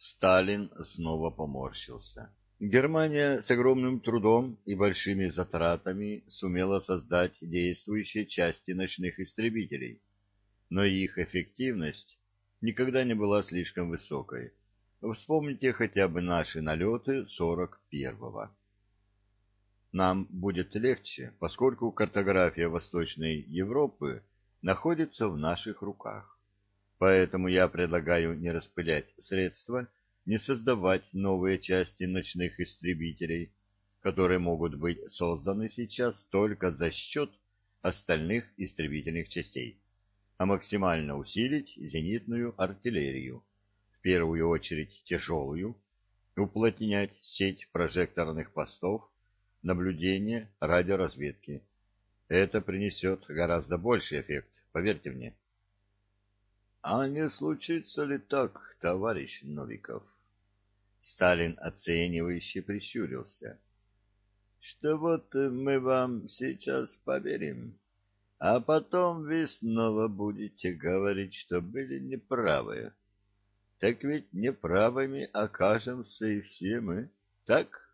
Сталин снова поморщился. Германия с огромным трудом и большими затратами сумела создать действующие части ночных истребителей, но их эффективность никогда не была слишком высокой. Вспомните хотя бы наши налеты 41-го. Нам будет легче, поскольку картография Восточной Европы находится в наших руках. Поэтому я предлагаю не распылять средства, не создавать новые части ночных истребителей, которые могут быть созданы сейчас только за счет остальных истребительных частей, а максимально усилить зенитную артиллерию, в первую очередь тяжелую, уплотнять сеть прожекторных постов, наблюдения, радиоразведки. Это принесет гораздо больший эффект, поверьте мне. А не случится ли так, товарищ Новиков? Сталин оценивающе прищурился. Что вот мы вам сейчас поверим, а потом вы снова будете говорить, что были неправы. Так ведь неправыми окажемся и все мы, так?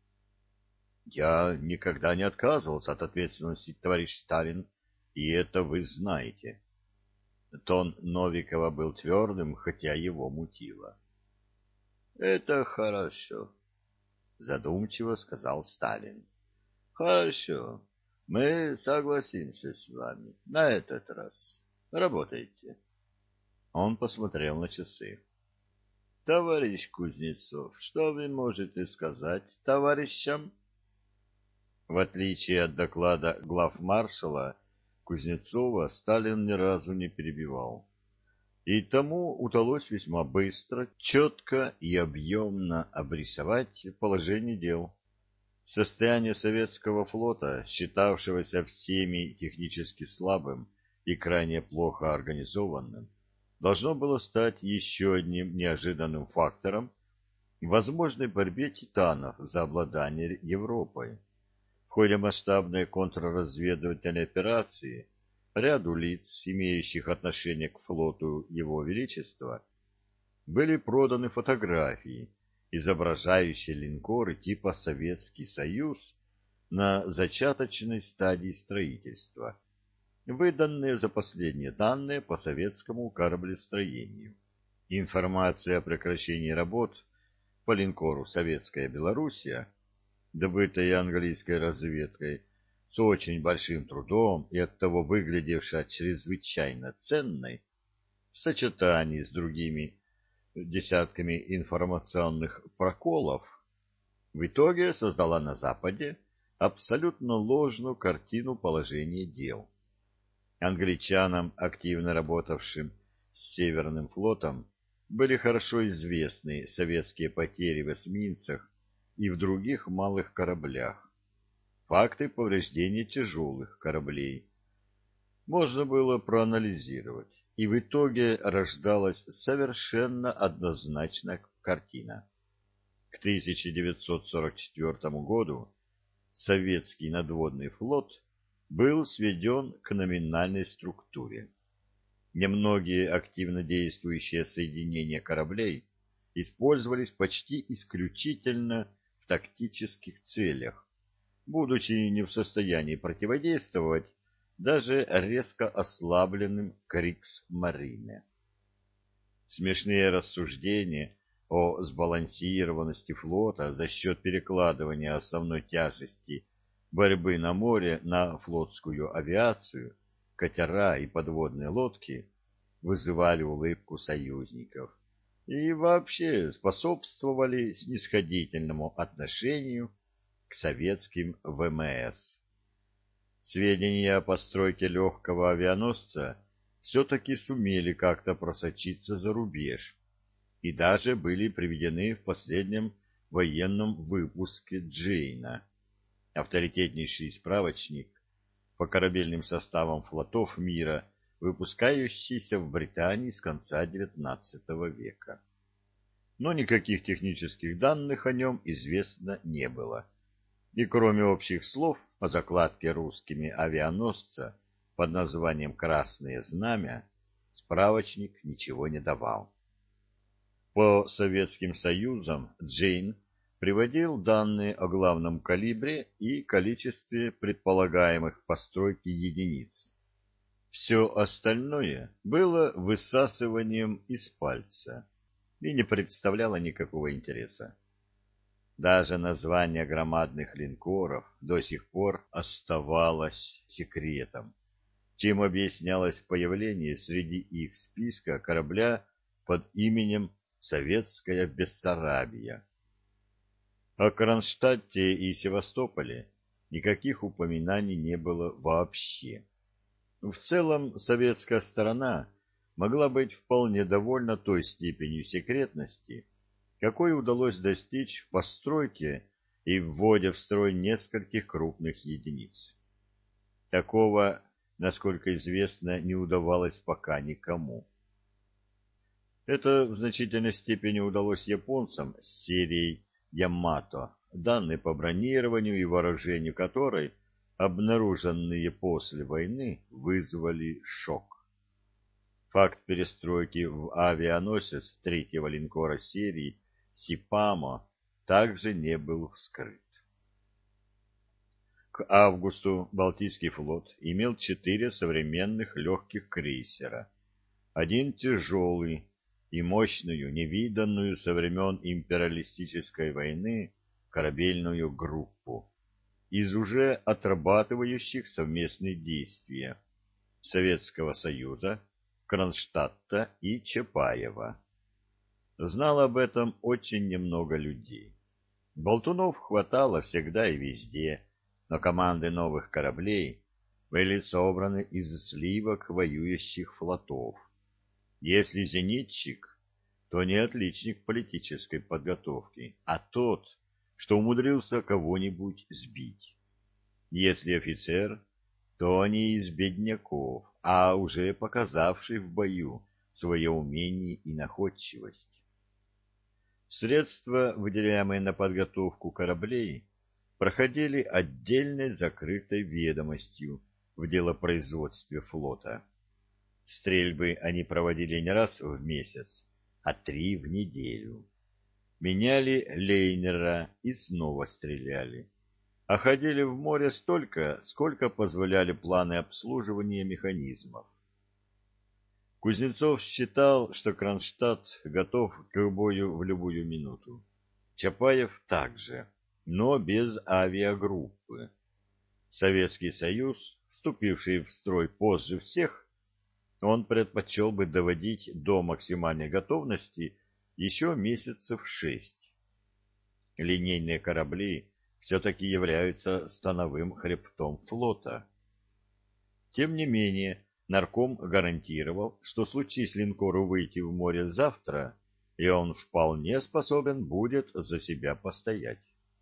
Я никогда не отказывался от ответственности, товарищ Сталин, и это вы знаете. Тон Новикова был твердым, хотя его мутило. — Это хорошо, — задумчиво сказал Сталин. — Хорошо, мы согласимся с вами на этот раз. Работайте. Он посмотрел на часы. — Товарищ Кузнецов, что вы можете сказать товарищам? В отличие от доклада главмаршала, Кузнецова Сталин ни разу не перебивал. И тому удалось весьма быстро, четко и объемно обрисовать положение дел. Состояние советского флота, считавшегося всеми технически слабым и крайне плохо организованным, должно было стать еще одним неожиданным фактором в возможной борьбе титанов за обладание Европой. В ходе масштабной контрразведывательной операции ряду лиц, имеющих отношение к флоту Его Величества, были проданы фотографии, изображающие линкоры типа «Советский Союз» на зачаточной стадии строительства, выданные за последние данные по советскому кораблестроению. Информация о прекращении работ по линкору «Советская Белоруссия», добытая английской разведкой, с очень большим трудом и оттого выглядевшая чрезвычайно ценной, в сочетании с другими десятками информационных проколов, в итоге создала на Западе абсолютно ложную картину положения дел. Англичанам, активно работавшим с Северным флотом, были хорошо известны советские потери в эсминцах и в других малых кораблях, факты повреждений тяжелых кораблей. Можно было проанализировать, и в итоге рождалась совершенно однозначная картина. К 1944 году советский надводный флот был сведен к номинальной структуре. Немногие активно действующие соединения кораблей использовались почти исключительно в тактических целях, будучи не в состоянии противодействовать даже резко ослабленным Кригсмарине. Смешные рассуждения о сбалансированности флота за счет перекладывания основной тяжести борьбы на море на флотскую авиацию, катера и подводные лодки вызывали улыбку союзников и вообще способствовали снисходительному отношению к советским ВМС. Сведения о постройке легкого авианосца все-таки сумели как-то просочиться за рубеж и даже были приведены в последнем военном выпуске Джейна, авторитетнейший справочник по корабельным составам флотов мира, выпускающийся в Британии с конца XIX века. Но никаких технических данных о нем известно не было. И кроме общих слов о закладке русскими авианосца под названием «Красное знамя», справочник ничего не давал. По Советским Союзам Джейн приводил данные о главном калибре и количестве предполагаемых постройки единиц. Все остальное было высасыванием из пальца и не представляло никакого интереса. Даже название громадных линкоров до сих пор оставалось секретом, чем объяснялось появление среди их списка корабля под именем «Советская Бессарабия». О Кронштадте и Севастополе никаких упоминаний не было вообще. В целом, советская сторона могла быть вполне довольна той степенью секретности, какой удалось достичь в постройке и вводе в строй нескольких крупных единиц. Такого, насколько известно, не удавалось пока никому. Это в значительной степени удалось японцам с серией «Ямато», данные по бронированию и вооружению которой, обнаруженные после войны, вызвали шок. Факт перестройки в авианосец третьего линкора серии «Сипамо» также не был вскрыт. К августу Балтийский флот имел 4 современных легких крейсера, один тяжелый и мощную, невиданную со времен империалистической войны корабельную группу из уже отрабатывающих совместные действия Советского Союза, Кронштадта и Чапаева. Знало об этом очень немного людей. Болтунов хватало всегда и везде, но команды новых кораблей были собраны из сливок воюющих флотов. Если зенитчик, то не отличник политической подготовки, а тот, что умудрился кого-нибудь сбить. Если офицер, то не из бедняков, а уже показавший в бою свое умение и находчивость. Средства, выделяемые на подготовку кораблей, проходили отдельной закрытой ведомостью в делопроизводстве флота. Стрельбы они проводили не раз в месяц, а 3 в неделю. Меняли лейнера и снова стреляли. А ходили в море столько, сколько позволяли планы обслуживания механизмов. Кузнецов считал, что Кронштадт готов к бою в любую минуту. Чапаев также, но без авиагруппы. Советский Союз, вступивший в строй позже всех, он предпочел бы доводить до максимальной готовности еще месяцев 6. Линейные корабли все-таки являются становым хребтом флота. Тем не менее, нарком гарантировал, что случись линкору выйти в море завтра, и он вполне способен будет за себя постоять.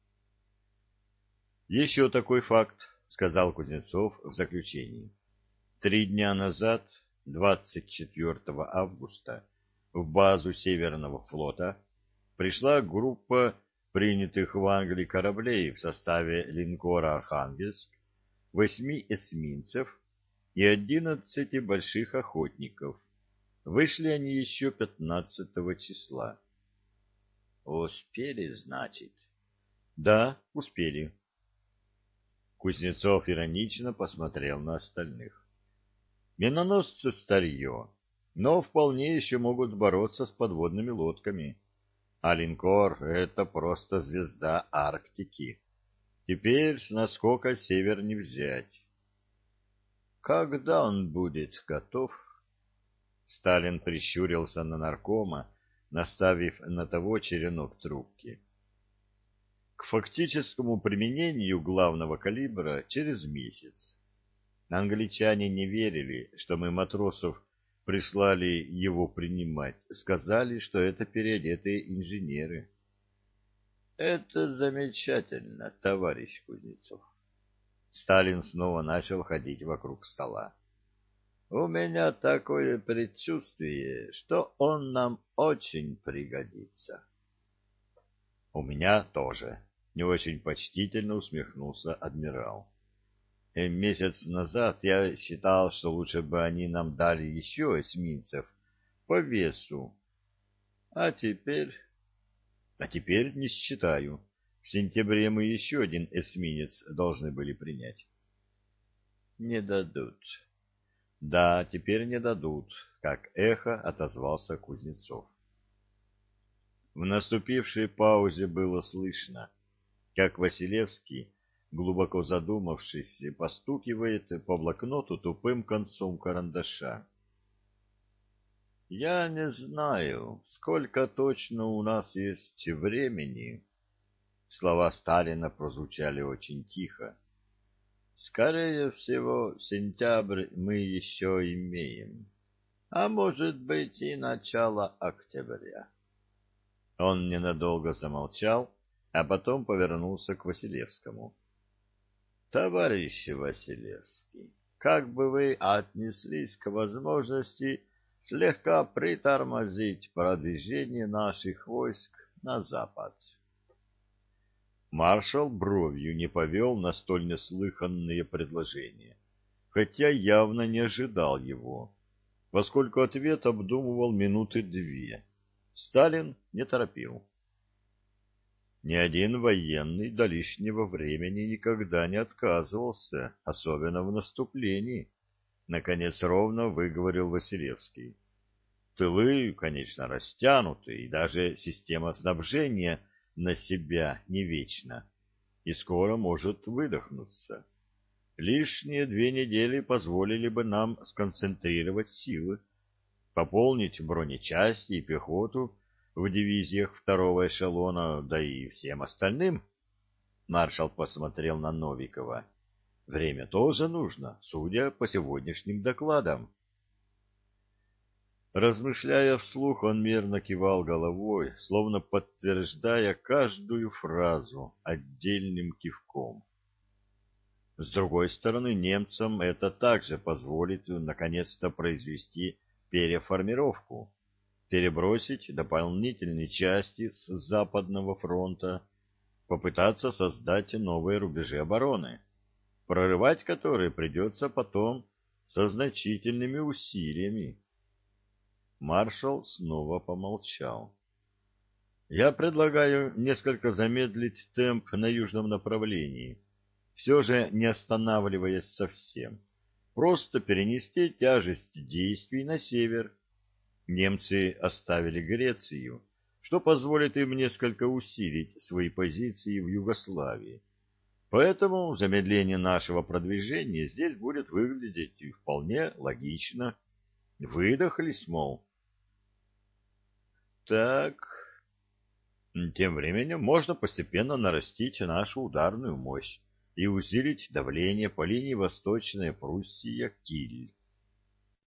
Еще такой факт, сказал Кузнецов в заключении. 3 дня назад, 24 августа, в базу Северного флота пришла группа принятых в Англии кораблей в составе линкора «Архангельск», 8 эсминцев и 11 больших охотников. Вышли они еще 15 числа. Успели, значит? Да, успели. Кузнецов иронично посмотрел на остальных. Миноносцы старье, но вполне еще могут бороться с подводными лодками. А линкор — это просто звезда Арктики. Теперь с наскока север не взять. Когда он будет готов? Сталин прищурился на наркома, наставив на того черенок трубки. К фактическому применению главного калибра через месяц. Англичане не верили, что мы матросов прислали его принимать, сказали, что это переодетые инженеры. Это замечательно, товарищ Кузнецов. Сталин снова начал ходить вокруг стола. У меня такое предчувствие, что он нам очень пригодится. У меня тоже, не очень почтительно усмехнулся адмирал. Месяц назад я считал, что лучше бы они нам дали еще эсминцев по весу. А теперь... А теперь не считаю. В сентябре мы еще один эсминец должны были принять. Не дадут. Да, теперь не дадут, как эхо отозвался Кузнецов. В наступившей паузе было слышно, как Василевский, глубоко задумавшись, постукивает по блокноту тупым концом карандаша. Я не знаю, сколько точно у нас есть времени. Слова Сталина прозвучали очень тихо. Скорее всего, сентябрь мы еще имеем, а может быть и начало октября. Он ненадолго замолчал, а потом повернулся к Василевскому. Товарищ Василевский, как бы вы отнеслись к возможности слегка притормозить продвижение наших войск на запад? Маршал бровью не повел на столь неслыханные предложения, хотя явно не ожидал его, поскольку ответ обдумывал минуты две. Сталин не торопил. Ни один военный до лишнего времени никогда не отказывался, особенно в наступлении. Наконец ровно выговорил Василевский. Тылы, конечно, растянуты, и даже система снабжения на себя не вечна, и скоро может выдохнуться. Лишние 2 недели позволили бы нам сконцентрировать силы, пополнить бронечасти и пехоту в дивизиях второго эшелона, да и всем остальным. Маршал посмотрел на Новикова. Время тоже нужно, судя по сегодняшним докладам. Размышляя вслух, он мерно кивал головой, словно подтверждая каждую фразу отдельным кивком. С другой стороны, немцам это также позволит наконец-то произвести переформировку, перебросить дополнительные части с Западного фронта, попытаться создать новые рубежи обороны, прорывать которые придется потом со значительными усилиями. Маршал снова помолчал. Я предлагаю несколько замедлить темп на южном направлении, все же не останавливаясь совсем, просто перенести тяжесть действий на север. Немцы оставили Грецию, что позволит им несколько усилить свои позиции в Югославии. Поэтому замедление нашего продвижения здесь будет выглядеть вполне логично. Выдохлись, мол. Так, тем временем можно постепенно нарастить нашу ударную мощь и усилить давление по линии Восточная Пруссия-Киль.